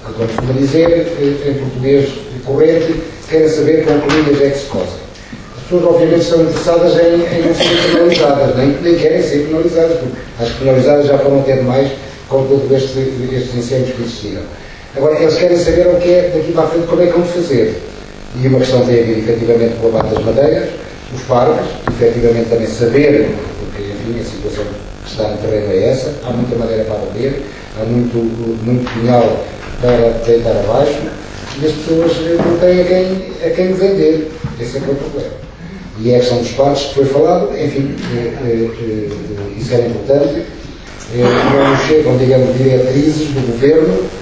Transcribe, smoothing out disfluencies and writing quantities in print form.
como costuma dizer, em português corrente, querem saber com que linhas é que se cosem. As pessoas, obviamente, estão interessadas em não ser penalizadas, nem querem ser penalizadas, porque as penalizadas já foram até demais com todos estes incêndios que existiram. Agora, eles querem saber o que é daqui para a frente, como é que vão fazer. E uma questão tem a ver, efetivamente, com o abate das madeiras, os parques, efetivamente também saber, porque, enfim, a situação que está no terreno é essa, há muita madeira para vender, há muito pinhal para deitar abaixo, e as pessoas não têm a quem vender. Esse é que é o problema. E é a questão dos parques que foi falado, enfim, isso era importante. Não chegam, digamos, diretrizes do governo